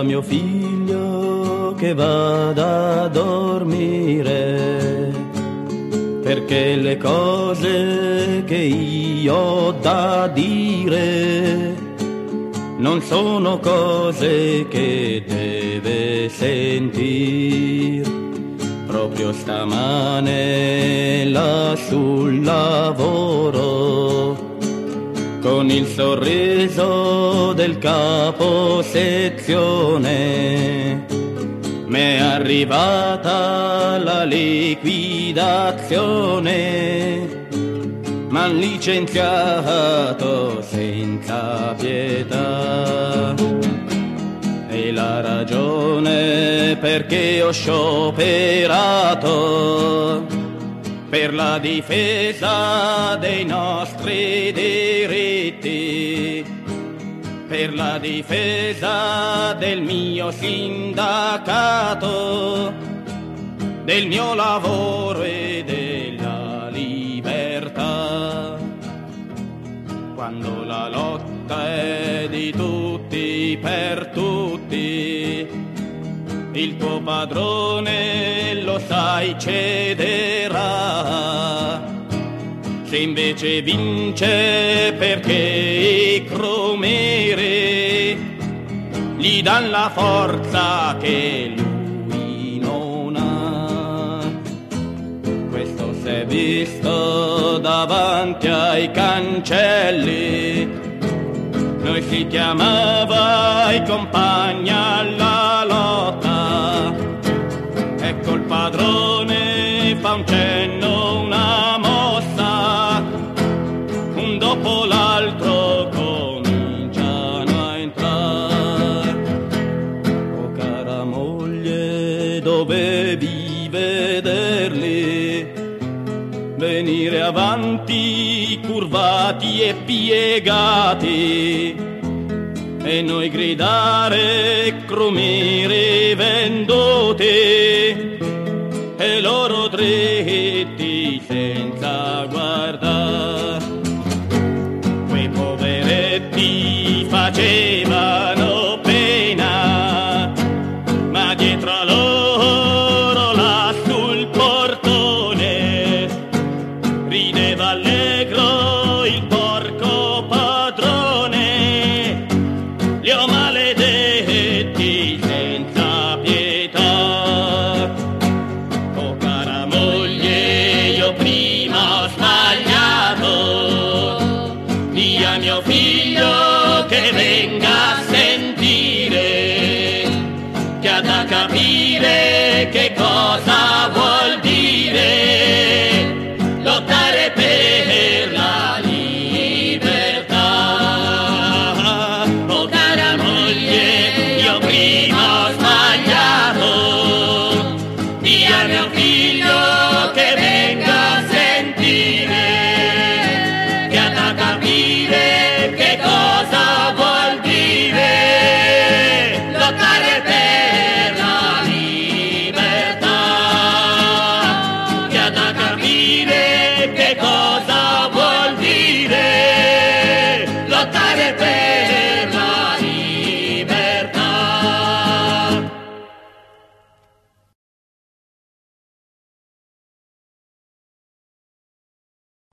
mio figlio che vada a dormire, perché le cose che io ho da dire non sono cose che deve sentir. Proprio stamane là sul lavoro, con il sorriso del capo sezione, m'è arrivata la liquidazione, m'han licenziato senza pietà. E la ragione perché ho scioperato per la difesa dei nostri diritti, per la difesa del mio sindacato, del mio lavoro e della libertà. Quando la lotta è di tutti per tutti, il tuo padrone, lo sai, cederà. Se invece vince perché i cromeri gli dan la forza che lui non ha. Questo si è visto davanti ai cancelli, noi si chiamava i compagni alla lotta. Ecco il padrone fa un cenno, una mossa, un dopo l'altro cominciano a entrare. Oh cara moglie, dovevi vederli venire avanti, curvati e piegati, e noi gridare crumiri venduti, e loro dritti senza guardare. Quei poveretti facevano pena, ma dietro a loro là sul portone rideva allegro il porco padrone. Li ho maledetti senza pietà. Oh cara moglie, io prima ho sbagliato, di a mio figlio che venga a sentire, che ha da capire che